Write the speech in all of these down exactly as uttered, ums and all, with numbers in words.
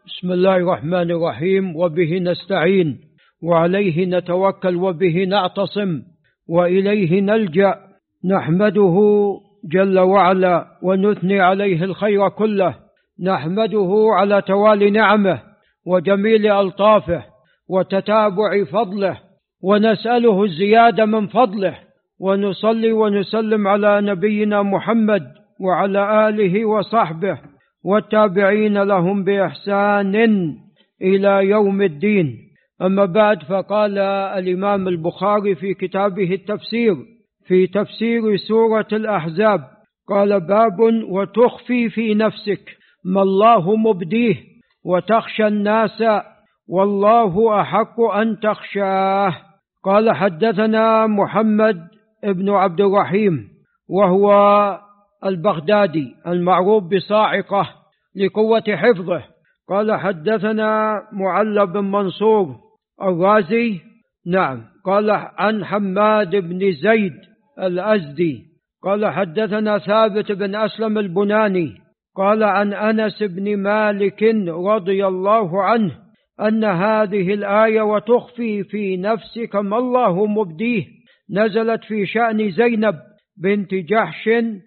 بسم الله الرحمن الرحيم، وبه نستعين وعليه نتوكل وبه نعتصم وإليه نلجأ. نحمده جل وعلا ونثني عليه الخير كله، نحمده على توالي نعمه وجميل ألطافه وتتابع فضله، ونسأله الزيادة من فضله، ونصلي ونسلم على نبينا محمد وعلى آله وصحبه والتابعين لهم بإحسان إلى يوم الدين. أما بعد، فقال الإمام البخاري في كتابه التفسير في تفسير سورة الأحزاب، قال: باب وتخفي في نفسك ما الله مبديه وتخشى الناس والله أحق أن تخشاه. قال: حدثنا محمد ابن عبد الرحيم وهو البغدادي المعروف بصاعقة لقوة حفظه. قال: حدثنا معل بن منصور الرازي، نعم. قال: عن حماد بن زيد الأزدي قال: حدثنا ثابت بن أسلم البناني قال: عن أنس بن مالك رضي الله عنه أن هذه الآية وتخفي في نفسك ما الله مبديه نزلت في شأن زينب بنت جحش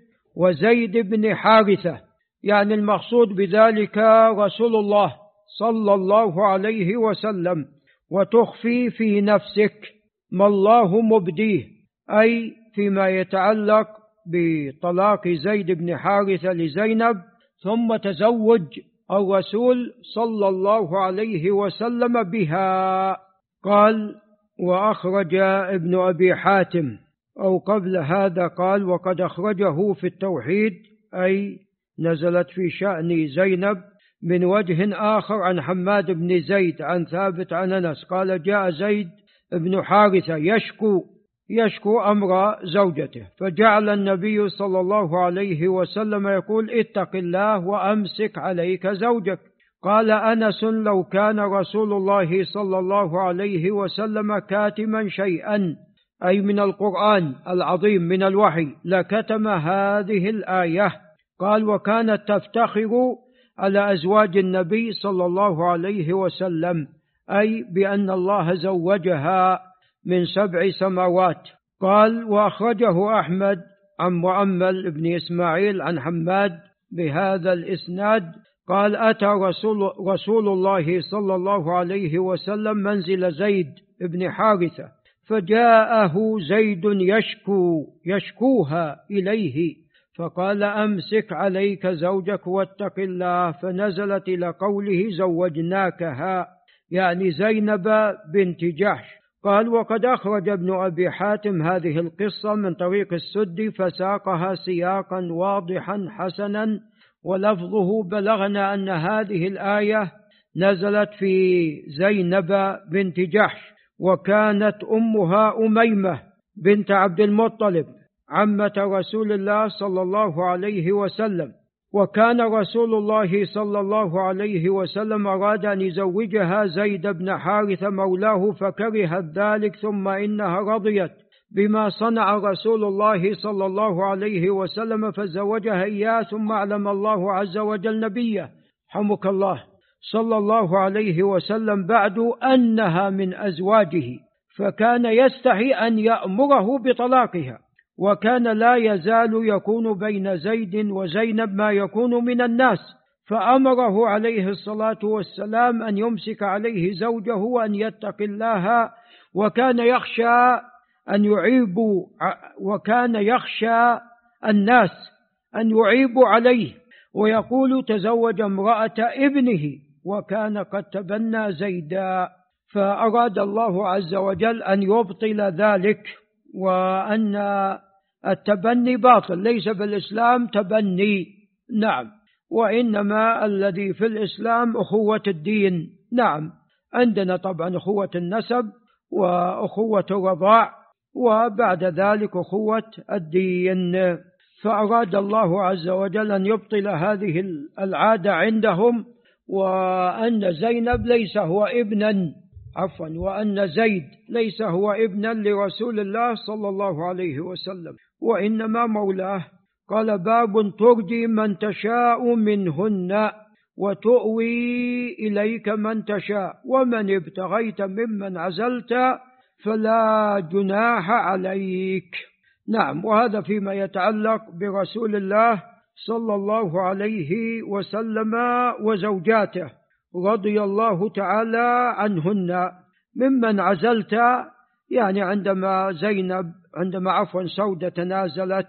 وزيد بن حارثة، يعني المقصود بذلك رسول الله صلى الله عليه وسلم. وتخفي في نفسك ما الله مبديه، أي فيما يتعلق بطلاق زيد بن حارثة لزينب ثم تزوج الرسول صلى الله عليه وسلم بها. قال: وأخرج ابن أبي حاتم، أو قبل هذا قال: وقد أخرجه في التوحيد، أي نزلت في شأن زينب، من وجه آخر عن حماد بن زيد عن ثابت عن أنس قال: جاء زيد بن حارثة يشكو يشكو أمر زوجته، فجعل النبي صلى الله عليه وسلم يقول: اتق الله وأمسك عليك زوجك. قال أنس: لو كان رسول الله صلى الله عليه وسلم كاتما شيئا، أي من القرآن العظيم من الوحي، لكتم هذه الآية. قال: وكانت تفتخر على أزواج النبي صلى الله عليه وسلم، أي بأن الله زوجها من سبع سماوات. قال: وأخرجه أحمد عن مؤمل بن إسماعيل عن حماد بهذا الإسناد قال: أتى رسول, رسول الله صلى الله عليه وسلم منزل زيد بن حارثة، فجاءه زيد يشكو يشكوها إليه، فقال: أمسك عليك زوجك واتق الله، فنزلت إلى قوله: زوجناكها، يعني زينب بنت جحش. قال: وقد أخرج ابن أبي حاتم هذه القصة من طريق السدي فساقها سياقا واضحا حسنا، ولفظه: بلغنا أن هذه الآية نزلت في زينب بنت جحش، وكانت أمها أميمة بنت عبد المطلب عمة رسول الله صلى الله عليه وسلم. وكان رسول الله صلى الله عليه وسلم أراد أن يزوجها زيد بن حارثة مولاه، فكرهت ذلك، ثم إنها رضيت بما صنع رسول الله صلى الله عليه وسلم فزوجها إياه. ثم أعلم الله عز وجل نبيه حمك الله صلى الله عليه وسلم بعد أنها من أزواجه، فكان يستحي أن يأمره بطلاقها، وكان لا يزال يكون بين زيد وزينب ما يكون من الناس، فأمره عليه الصلاة والسلام أن يمسك عليه زوجه وأن يتق الله، وكان يخشى أن يعيبوا وكان يخشى الناس أن يعيبوا عليه ويقول: تزوج امرأة ابنه، وكان قد تبنى زيدا. فأراد الله عز وجل أن يبطل ذلك، وأن التبني باطل، ليس بالإسلام تبني، نعم، وإنما الذي في الإسلام أخوة الدين. نعم، عندنا طبعا أخوة النسب وأخوة الرضاع، وبعد ذلك أخوة الدين. فأراد الله عز وجل أن يبطل هذه العادة عندهم، وأن زينب ليس هو ابنا عفوا وأن زيد ليس هو ابنا لرسول الله صلى الله عليه وسلم، وإنما مولاه. قال: باب ترجي من تشاء منهن وتؤوي إليك من تشاء ومن ابتغيت ممن عزلت فلا جناح عليك. نعم، وهذا فيما يتعلق برسول الله صلى الله عليه وسلم وزوجاته رضي الله تعالى عنهن. ممن عزلت يعني عندما زينب عندما عفوا سودة تنازلت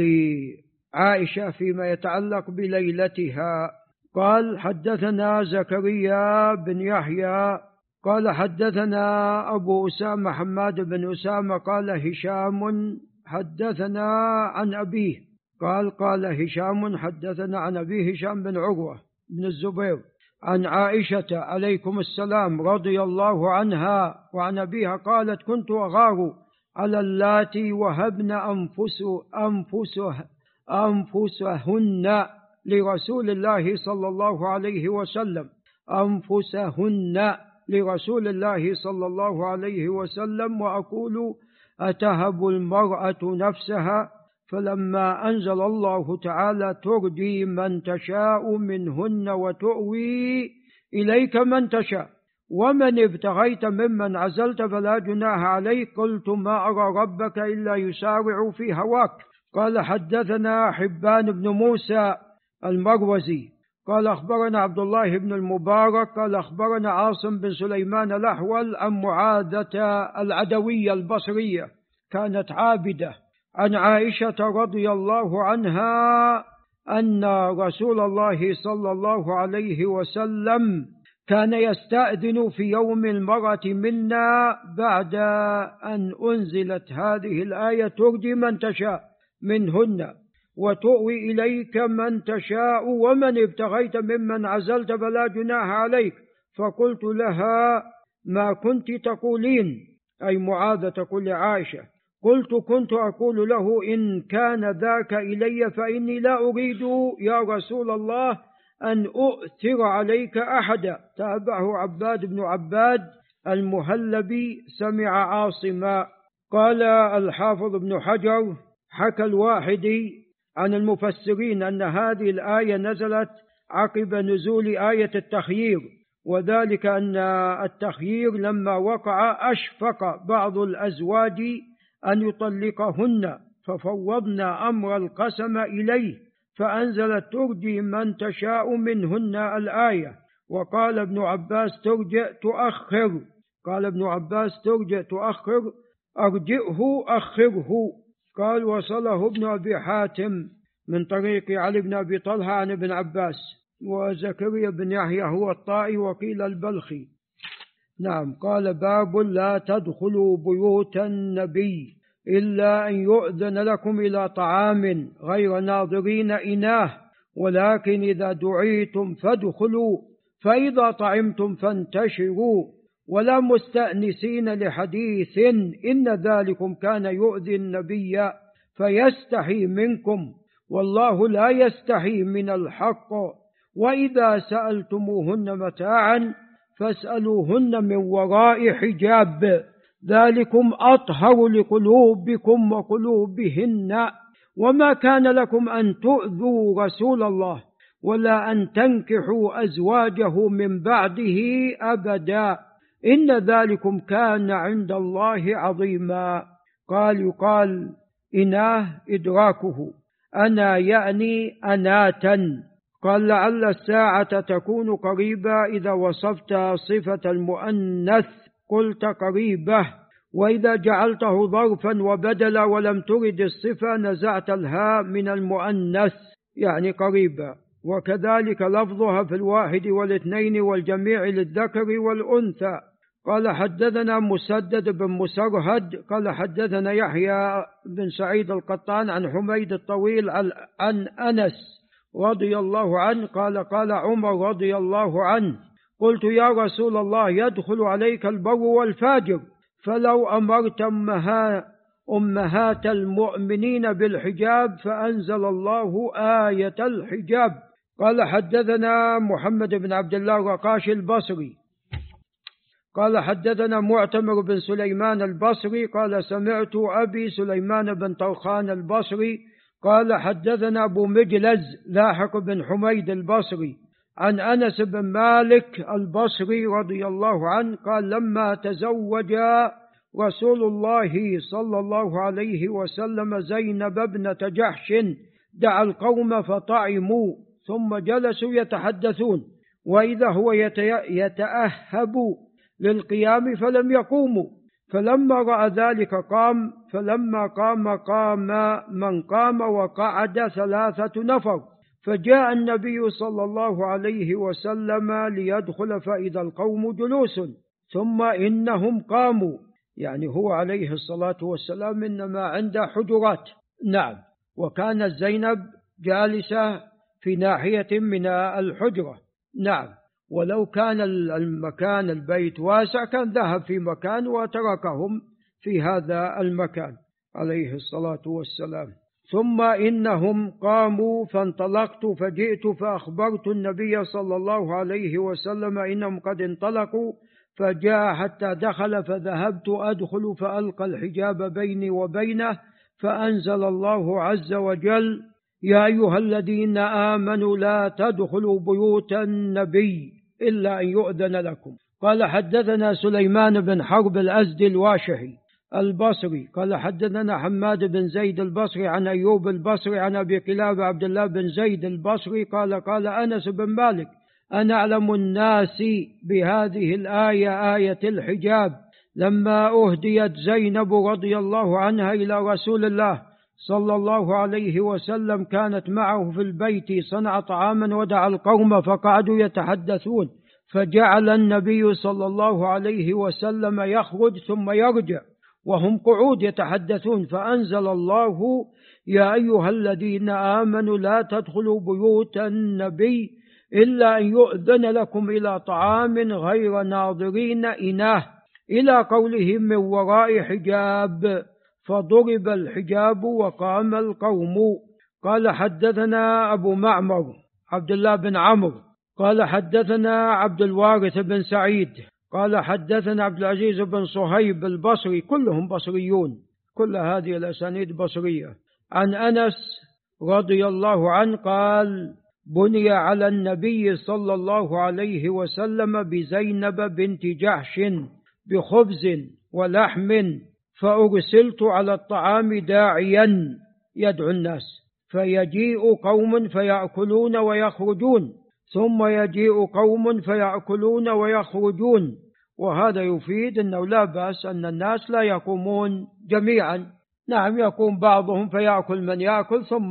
لعائشة فيما يتعلق بليلتها. قال حدثنا زكريا بن يحيى قال حدثنا أبو أسامة حماد بن أسامة قال هشام حدثنا عن أبيه قال قال هشام حدثنا عن أبيه هشام بن عروة بن الزبير عن عائشة عليكم السلام رضي الله عنها وعن أبيها قالت كنت أغار على اللاتي وهبن أنفس أنفسه أنفسهن لرسول الله صلى الله عليه وسلم أنفسهن لرسول الله صلى الله عليه وسلم وأقول أتهب المرأة نفسها فلما أنزل الله تعالى ترجي من تشاء منهن وتؤوي إليك من تشاء ومن ابتغيت ممن عزلت فلا جناح عليك قلت ما أرى ربك إلا يسارع في هواك. قال حدثنا حبان بن موسى المروزي قال أخبرنا عبد الله بن المبارك قال أخبرنا عاصم بن سليمان الأحول عن معاذة العدوية البصرية كانت عابدة عن عائشة رضي الله عنها أن رسول الله صلى الله عليه وسلم كان يستأذن في يوم المرأة منا بعد أن أنزلت هذه الآية ترجي من تشاء منهن وتؤوي إليك من تشاء ومن ابتغيت ممن عزلت فلا جناح عليك. فقلت لها ما كنت تقولين، أي معاذة تقول لعائشة، قلت كنت أقول له إن كان ذاك إلي فإني لا أريد يا رسول الله أن أؤثر عليك أحدا. تابعه عباد بن عباد المهلبي سمع عاصما. قال الحافظ ابن حجر حكى الواحدي عن المفسرين أن هذه الآية نزلت عقب نزول آية التخيير، وذلك أن التخيير لما وقع أشفق بعض الأزواج أن يطلقهن ففوضنا أمر القسم إليه فأنزلت ترجي من تشاء منهن الآية. وقال ابن عباس ترجع تؤخر قال ابن عباس ترجع تؤخر أرجئه أخره. قال وصله ابن أبي حاتم من طريق علي بن أبي طلحة عن ابن عباس وزكريا بن يحيى هو الطائي وقيل البلخي. نعم. قال باب لا تدخلوا بيوت النبي إلا أن يؤذن لكم إلى طعام غير ناظرين إناه ولكن إذا دعيتم فادخلوا فإذا طعمتم فانتشروا ولا مستأنسين لحديث إن ذلكم كان يؤذي النبي فيستحي منكم والله لا يستحي من الحق. وإذا سألتموهن متاعا فاسألوهن من وراء حجاب ذلكم أطهر لقلوبكم وقلوبهن. وما كان لكم أن تؤذوا رسول الله ولا أن تنكحوا أزواجه من بعده أبدا إن ذلكم كان عند الله عظيما. قال يقال إناه إدراكه أنا يعني أناتا. قال لعل الساعة تكون قريبة إذا وصفت صفة المؤنث قلت قريبة وإذا جعلته ظرفا وبدلا ولم ترد الصفة نزعت الهاء من المؤنث يعني قريبة. وكذلك لفظها في الواحد والاثنين والجميع للذكر والأنثى. قال حدثنا مسدد بن مسرهد قال حدثنا يحيى بن سعيد القطان عن حميد الطويل عن أنس رضي الله عنه قال قال عمر رضي الله عنه قلت يا رسول الله يدخل عليك البر والفاجر فلو أمرت أمها أمهات المؤمنين بالحجاب فأنزل الله آية الحجاب. قال حدثنا محمد بن عبد الله الرقاشي البصري قال حدثنا معتمر بن سليمان البصري قال سمعت أبي سليمان بن طرخان البصري قال حدثنا أبو مجلز لاحق بن حميد البصري عن أنس بن مالك البصري رضي الله عنه قال لما تزوج رسول الله صلى الله عليه وسلم زينب ابنة جحش دعا القوم فطعموا ثم جلسوا يتحدثون وإذا هو يتأهب للقيام فلم يقوموا، فلما رأى ذلك قام، فلما قام قام من قام وقعد ثلاثة نفر، فجاء النبي صلى الله عليه وسلم ليدخل فإذا القوم جلوس ثم إنهم قاموا، يعني هو عليه الصلاة والسلام إنما عنده حجرات. نعم. وكانت زينب جالسة في ناحية من الحجرة. نعم. ولو كان المكان البيت واسع كان ذهب في مكان وتركهم في هذا المكان عليه الصلاة والسلام. ثم إنهم قاموا فانطلقت فجئت فأخبرت النبي صلى الله عليه وسلم إنهم قد انطلقوا، فجاء حتى دخل فذهبت أدخل فألقى الحجاب بيني وبينه، فأنزل الله عز وجل يا أيها الذين آمنوا لا تدخلوا بيوت النبي إلا أن يؤذن لكم. قال حدثنا سليمان بن حرب الأزدي الواشحي البصري قال حدثنا حماد بن زيد البصري عن أيوب البصري عن أبي قلابة عبد الله بن زيد البصري قال قال أنس بن مالك أنا أعلم الناس بهذه الآية آية الحجاب لما أهديت زينب رضي الله عنها إلى رسول الله صلى الله عليه وسلم، كانت معه في البيت صنع طعاما ودعا القوم فقعدوا يتحدثون، فجعل النبي صلى الله عليه وسلم يخرج ثم يرجع وهم قعود يتحدثون، فأنزل الله يا أيها الذين آمنوا لا تدخلوا بيوت النبي إلا أن يؤذن لكم إلى طعام غير ناظرين إناه إلى قولهم من وراء حجاب، فضرب الحجاب وقام القوم. قال حدثنا أبو معمر عبد الله بن عمرو قال حدثنا عبد الوارث بن سعيد قال حدثنا عبد العزيز بن صهيب البصري، كلهم بصريون، كل هذه الأسانيد بصرية، عن أنس رضي الله عنه قال بني على النبي صلى الله عليه وسلم بزينب بنت جحش بخبز ولحم، فأرسلت على الطعام داعيا يدعو الناس، فيجيء قوم فيأكلون ويخرجون، ثم يجيء قوم فيأكلون ويخرجون. وهذا يفيد أنه لا بأس أن الناس لا يقومون جميعا، نعم يقوم بعضهم فيأكل من يأكل ثم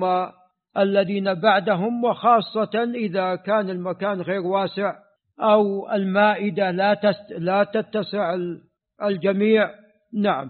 الذين بعدهم، وخاصة إذا كان المكان غير واسع أو المائدة لا لا تتسع الجميع. نعم.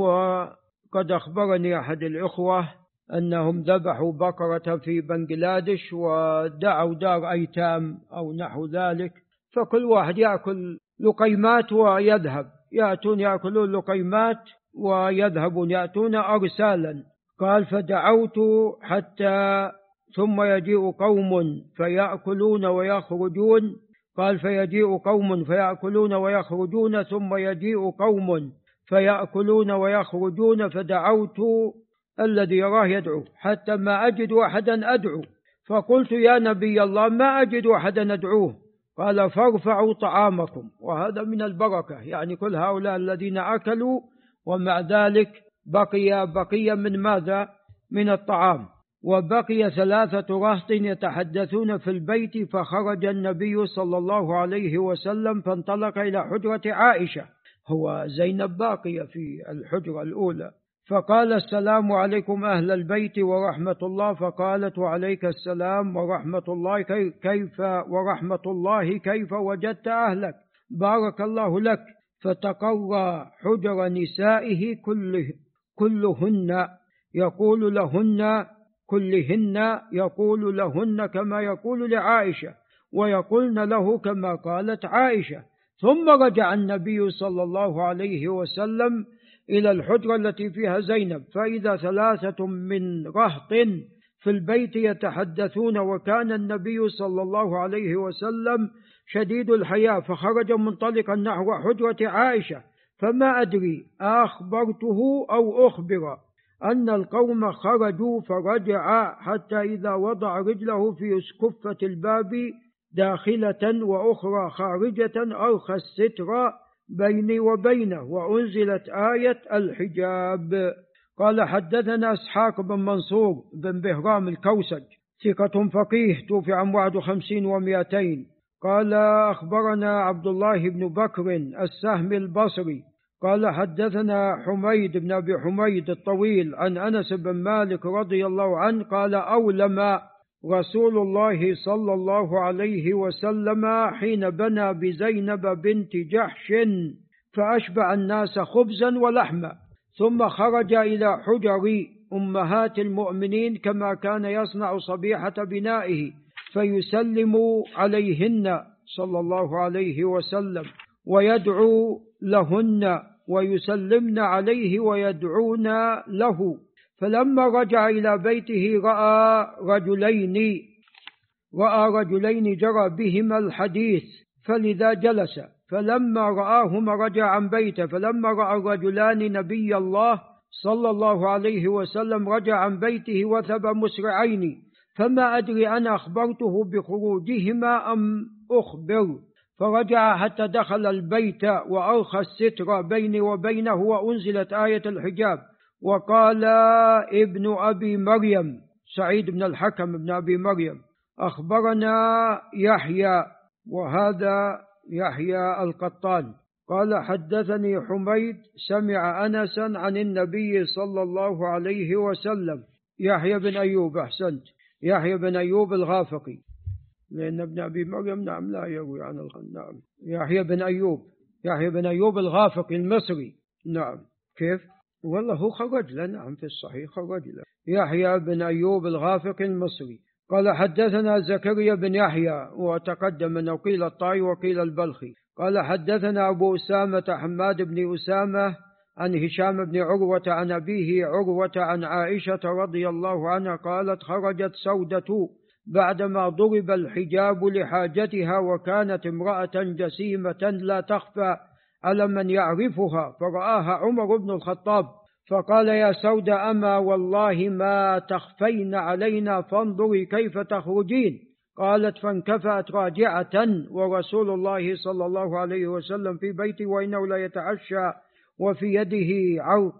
وقد أخبرني أحد الإخوة أنهم ذبحوا بقرة في بنغلاديش ودعوا دار أيتام أو نحو ذلك، فكل واحد يأكل لقيمات ويذهب، يأتون يأكلون لقيمات ويذهبون يأتون أرسالا. قال فدعوت حتى ثم يجيء قوم فيأكلون ويخرجون، قال فيجيء قوم فيأكلون ويخرجون ثم يجيء قوم فيأكلون ويخرجون، فدعوت الذي يراه يدعو حتى ما أجد أحدا أدعو، فقلت يا نبي الله ما أجد أحدا أدعوه، قال فارفعوا طعامكم، وهذا من البركة، يعني كل هؤلاء الذين أكلوا ومع ذلك بقي بقي من ماذا؟ من الطعام. وبقي ثلاثة رهط يتحدثون في البيت، فخرج النبي صلى الله عليه وسلم فانطلق إلى حجرة عائشة، هو زينب باقية في الحجرة الأولى، فقال السلام عليكم أهل البيت ورحمة الله، فقالت وعليك السلام ورحمة الله، كيف ورحمة الله كيف وجدت أهلك بارك الله لك، فتقرى حجر نسائه كله كلهن يقول لهن كلهن يقول لهن كما يقول لعائشة، ويقولن له كما قالت عائشة. ثم رجع النبي صلى الله عليه وسلم إلى الحجرة التي فيها زينب، فإذا ثلاثة من رهط في البيت يتحدثون، وكان النبي صلى الله عليه وسلم شديد الحياء، فخرج منطلقا نحو حجرة عائشة، فما أدري أخبرته أو أخبر أن القوم خرجوا، فرجع حتى إذا وضع رجله في اسكفة الباب داخلة وأخرى خارجة أرخى الستر بيني وبينه، وأنزلت آية الحجاب. قال حدثنا إسحاق بن منصور بن بهرام الكوسج ثقة فقيه توفي عام واحد وخمسين ومئتين. قال أخبرنا عبد الله بن بكر السهم البصري قال حدثنا حميد بن أبي حميد الطويل عن أنس بن مالك رضي الله عنه قال أولم رسول الله صلى الله عليه وسلم حين بنى بزينب بنت جحش فأشبع الناس خبزا ولحما، ثم خرج إلى حجر أمهات المؤمنين كما كان يصنع صبيحة بنائه فيسلم عليهن صلى الله عليه وسلم ويدعو لهن ويسلمن عليه ويدعون له. فلما رجع إلى بيته رأى رجلين رأى رجلين جرى بهما الحديث فلذا جلس، فلما رآهما رجع عن بيته، فلما رأى الرجلان نبي الله صلى الله عليه وسلم رجع عن بيته وثب مسرعين، فما أدري أنا أخبرته بخروجهما أم أخبر، فرجع حتى دخل البيت وأرخى الستر بيني وبينه وأنزلت آية الحجاب. وقال ابن أبي مريم سعيد بن الحكم بن أبي مريم أخبرنا يحيى، وهذا يحيى القطان قال حدثني حميد سمع أنسا عن النبي صلى الله عليه وسلم. يحيى بن أيوب، أحسنت، يحيى بن أيوب الغافقي، لأن ابن أبي مريم نعم لا يروي عن الخنام. يحيى بن أيوب يحيى بن أيوب الغافقي المصري. نعم. كيف؟ والله هو خرج له، نعم في الصحيح خرج له. يحيى بن أيوب الغافقي المصري قال حدثنا زكريا بن يحيى، وتقدم أنه قيل الطائي وقيل البلخي. قال حدثنا أبو أسامة حماد بن أسامة عن هشام بن عروة عن أبيه عروة عن عائشة رضي الله عنها قالت خرجت سودة بعدما ضرب الحجاب لحاجتها، وكانت امرأة جسيمة لا تخفى على من يعرفها، فرآها عمر بن الخطاب فقال يا سودة أما والله ما تخفين علينا فانظري كيف تخرجين. قالت فانكفأت راجعة ورسول الله صلى الله عليه وسلم في بيتي وإنه لا يتعشى وفي يده عرق،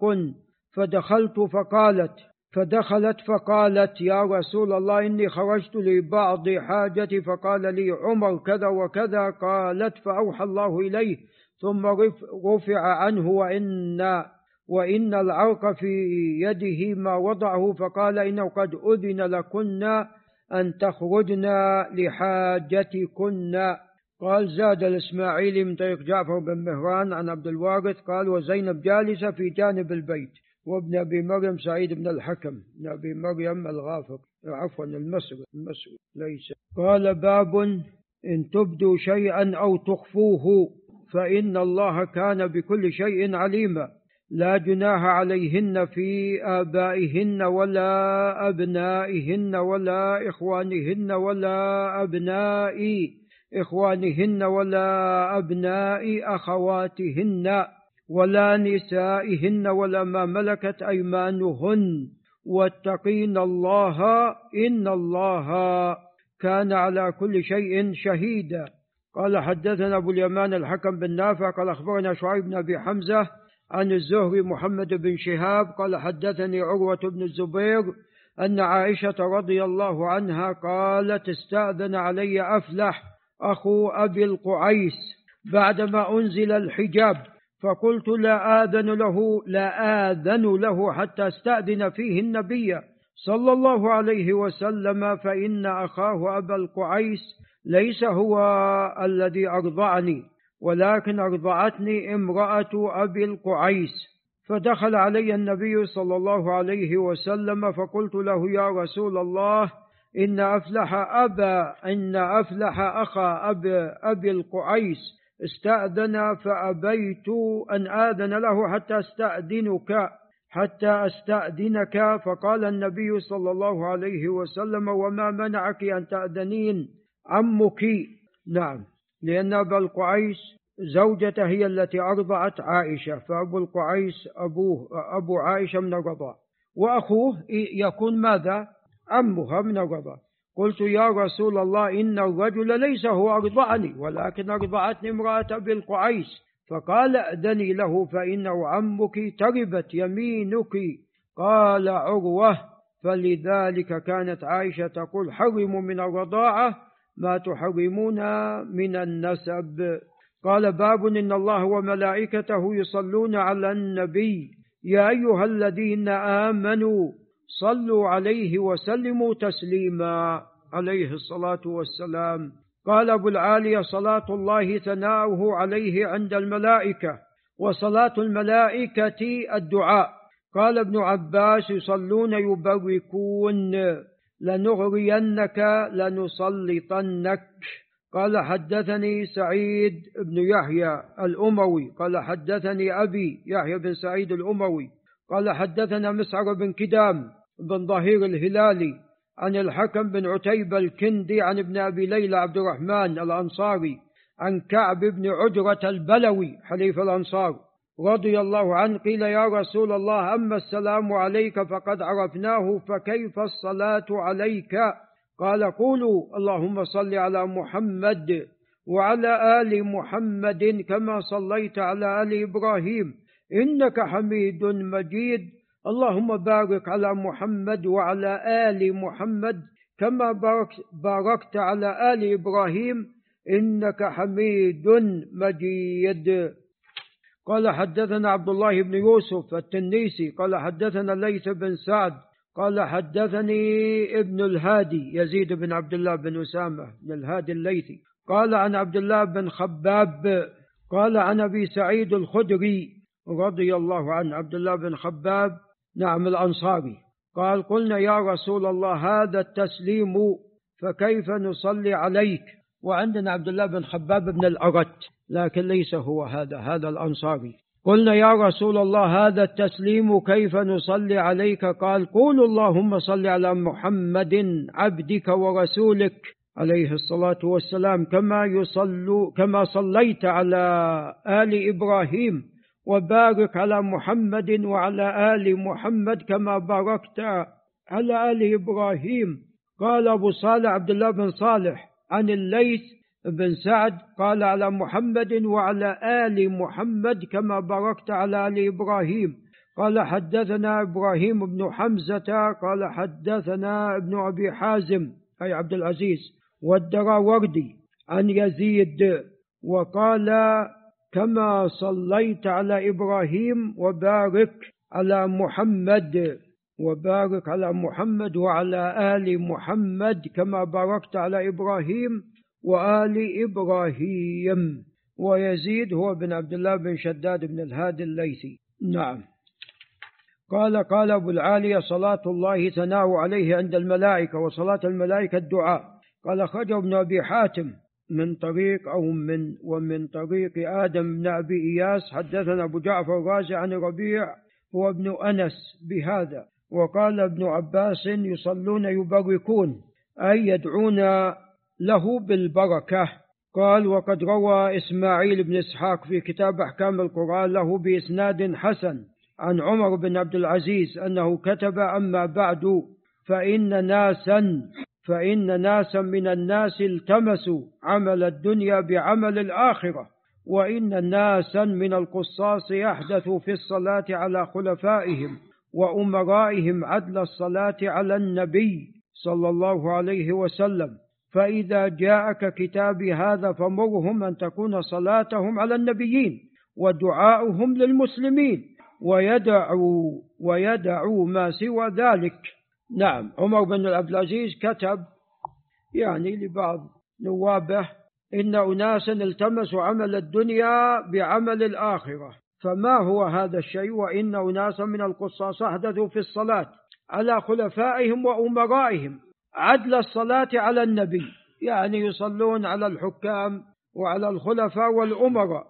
فدخلت فقالت فدخلت فقالت يا رسول الله إني خرجت لبعض حاجتي، فقال لي عمر كذا وكذا. قالت فأوحى الله إليه ثم رفع عنه وإن, وإن العرق في يده ما وضعه، فقال إنه قد أذن لكن أن تخرجنا لحاجتكن. قال زاد الإسماعيلي من طريق جعفر بن مهران عن عبد الوارث قال وزينب جالسة في جانب البيت. وابن أبي مريم سعيد بن الحكم ابن أبي مريم الغافق عفوا المصري المصري ليس. قال باب إن تبدوا شيئا أو تخفوه فإن الله كان بكل شيء عليما، لا جناح عليهن في آبائهن ولا أبنائهن ولا إخوانهن ولا أبناء إخوانهن ولا أبناء أخواتهن ولا نسائهن ولا ما ملكت أيمانهن، واتقين الله إن الله كان على كل شيء شهيدا. قال حدثنا أبو اليمان الحكم بن نافع قال أخبرنا شعيب بن أبي حمزة عن الزهري محمد بن شهاب قال حدثني عروة بن الزبير أن عائشة رضي الله عنها قالت استأذن علي أفلح أخو أبي القعيس بعدما أنزل الحجاب، فقلت لا آذن له لا آذن له حتى استأذن فيه النبي صلى الله عليه وسلم، فإن أخاه أبا القعيس ليس هو الذي أرضعني ولكن أرضعتني امرأة أبي القعيس. فدخل علي النبي صلى الله عليه وسلم فقلت له يا رسول الله إن أفلح أبا إن أفلح أخا أبي, أبي القعيس استأذن فأبيت أن آذن له حتى استأذنك حتى أستأذنك. فقال النبي صلى الله عليه وسلم وما منعك أن تأذنين عمك؟ نعم، لأن أبا القعيس زوجته هي التي أرضعت عائشة، فأبو القعيس أبوه أبو عائشة من الرضاع، وأخوه يكون ماذا؟ عمها من الرضاع. قلت يا رسول الله إن الرجل ليس هو أرضعني ولكن أرضعتني امرأة أبي القعيس، فقال أذني له فإنه عمك تربت يمينك. قال عروة فلذلك كانت عائشة تقول حرموا من الرضاعة ما تحرمون من النسب. قال باب إن الله وملائكته يصلون على النبي يا أيها الذين آمنوا صلوا عليه وسلموا تسليما عليه الصلاة والسلام. قال أبو العالية صلاة الله ثناؤه عليه عند الملائكة، وصلاة الملائكة الدعاء. قال ابن عباس يصلون يبركون لنغرينك لنسلطنك. قال حدثني سعيد بن يحيى الأموي قال حدثني أبي يحيى بن سعيد الأموي قال حدثنا مسعر بن كدام بن ظهير الهلالي عن الحكم بن عتيبة الكندي عن ابن أبي ليلى عبد الرحمن الأنصاري عن كعب بن عجرة البلوي حليف الأنصار رضي الله عنه قيل يا رسول الله أما السلام عليك فقد عرفناه فكيف الصلاة عليك؟ قال قولوا اللهم صل على محمد وعلى آل محمد كما صليت على آل إبراهيم إنك حميد مجيد، اللهم بارك على محمد وعلى آل محمد كما باركت على آل إبراهيم إنك حميد مجيد. قال حدثنا عبد الله بن يوسف التنيسي قال حدثنا ليث بن سعد قال حدثني ابن الهادي يزيد بن عبد الله بن أسامة بن الهادي الليثي قال عن عبد الله بن خباب قال عن أبي سعيد الخدري رضي الله عنه عبد الله بن خباب نعم الأنصاري قال قلنا يا رسول الله هذا التسليم فكيف نصلي عليك؟ وعندنا عبد الله بن خباب بن الأرت لكن ليس هو هذا هذا الأنصاري. قلنا يا رسول الله هذا التسليم كيف نصلي عليك؟ قال قولوا اللهم صل على محمد عبدك ورسولك عليه الصلاة والسلام كما يصلوا كما صليت على آل إبراهيم وبارك على محمد وعلى آل محمد كما باركت على آل إبراهيم. قال أبو صالح عبد الله بن صالح عن الليث بن سعد قال على محمد وعلى آل محمد كما باركت على آل إبراهيم. قال حدثنا إبراهيم بن حمزة قال حدثنا ابن أبي حازم أي عبد العزيز والدراوردي عن يزيد وقال كما صليت على إبراهيم وبارك على محمد وبارك على محمد وعلى آل محمد كما باركت على إبراهيم وآل إبراهيم. ويزيد هو بن عبد الله بن شداد بن الهادي الليثي. نعم. قال قال أبو العالية صلاة الله ثناء عليه عند الملائكة وصلاة الملائكة الدعاء. قال خرج ابن أبي حاتم من طريق أو من ومن طريق آدم بن أبي إياس حدثنا أبو جعفر الرازي عن ربيع هو ابن أنس بهذا. وقال ابن عباس يصلون يبركون أي يدعون له بالبركة. قال وقد روى إسماعيل بن إسحاق في كتاب أحكام القرآن له بإسناد حسن عن عمر بن عبد العزيز أنه كتب أما بعد فإن ناسا فإن ناسا من الناس التمسوا عمل الدنيا بعمل الآخرة وإن ناسا من القصاص يحدثوا في الصلاة على خلفائهم وأمرائهم عدل الصلاة على النبي صلى الله عليه وسلم، فإذا جاءك كتابي هذا فمرهم أن تكون صلاتهم على النبيين ودعاؤهم للمسلمين ويدعوا ويدعوا ما سوى ذلك. نعم. عمر بن عبد العزيز كتب يعني لبعض نوابه إن أناسا التمسوا عمل الدنيا بعمل الآخرة، فما هو هذا الشيء؟ وإن أناسا من القصاص أحدثوا في الصلاة على خلفائهم وأمرائهم عدل الصلاة على النبي، يعني يصلون على الحكام وعلى الخلفاء والأمراء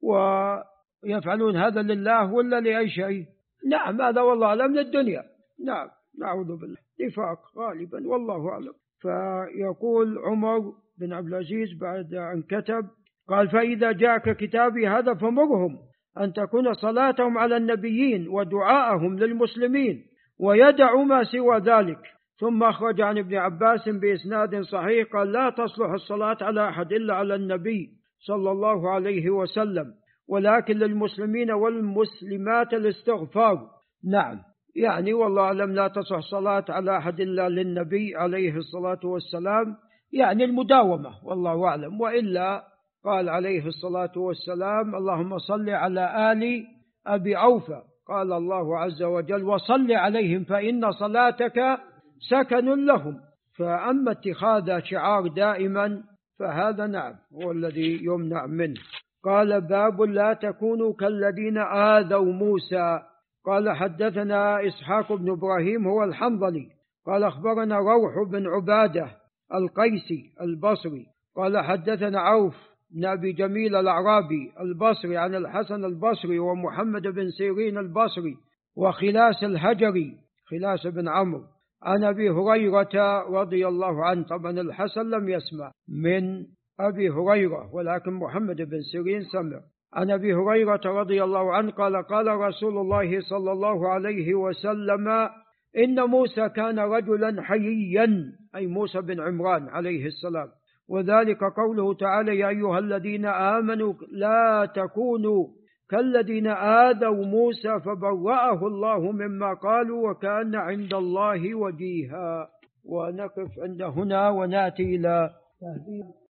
ويفعلون هذا لله ولا لأي شيء؟ نعم هذا والله أعلم للدنيا. نعم نعوذ بالله نفاق غالبا والله أعلم. فيقول عمر بن عبد العزيز بعد أن كتب قال فإذا جاءك كتابي هذا فمرهم أن تكون صلاتهم على النبيين ودعاءهم للمسلمين ويدعوا ما سوى ذلك، ثم أخرج عن ابن عباس بإسناد صحيح قال لا تصلح الصلاة على أحد إلا على النبي صلى الله عليه وسلم، ولكن للمسلمين والمسلمات الاستغفار. نعم، يعني والله أعلم لا تصح صلاة على أحد إلا للنبي عليه الصلاة والسلام، يعني المداومة والله أعلم. وإلا قال عليه الصلاة والسلام اللهم صل على آل أبي أوفى، قال الله عز وجل وصل عليهم فإن صلاتك سكن لهم. فأما اتخاذ شعار دائما فهذا نعم هو الذي يمنع منه. قال باب لا تكونوا كالذين آذوا موسى. قال حدثنا إسحاق بن إبراهيم هو الحنظلي قال أخبرنا روح بن عبادة القيسي البصري قال حدثنا عوف بن أبي جميل الأعرابي البصري عن الحسن البصري ومحمد بن سيرين البصري وخلاس الهجري خلاس بن عمرو عن أبي هريرة رضي الله عنه. طبعا الحسن لم يسمع من أبي هريرة ولكن محمد بن سيرين سمع عن أبي هريرة رضي الله عنه قال قال رسول الله صلى الله عليه وسلم إن موسى كان رجلا حييا، أي موسى بن عمران عليه السلام، وذلك قوله تعالى يا أيها الذين آمنوا لا تكونوا كالذين آذوا موسى فبرأه الله مما قالوا وكان عند الله وجيها. ونقف عند هنا ونأتي إلى تهذيب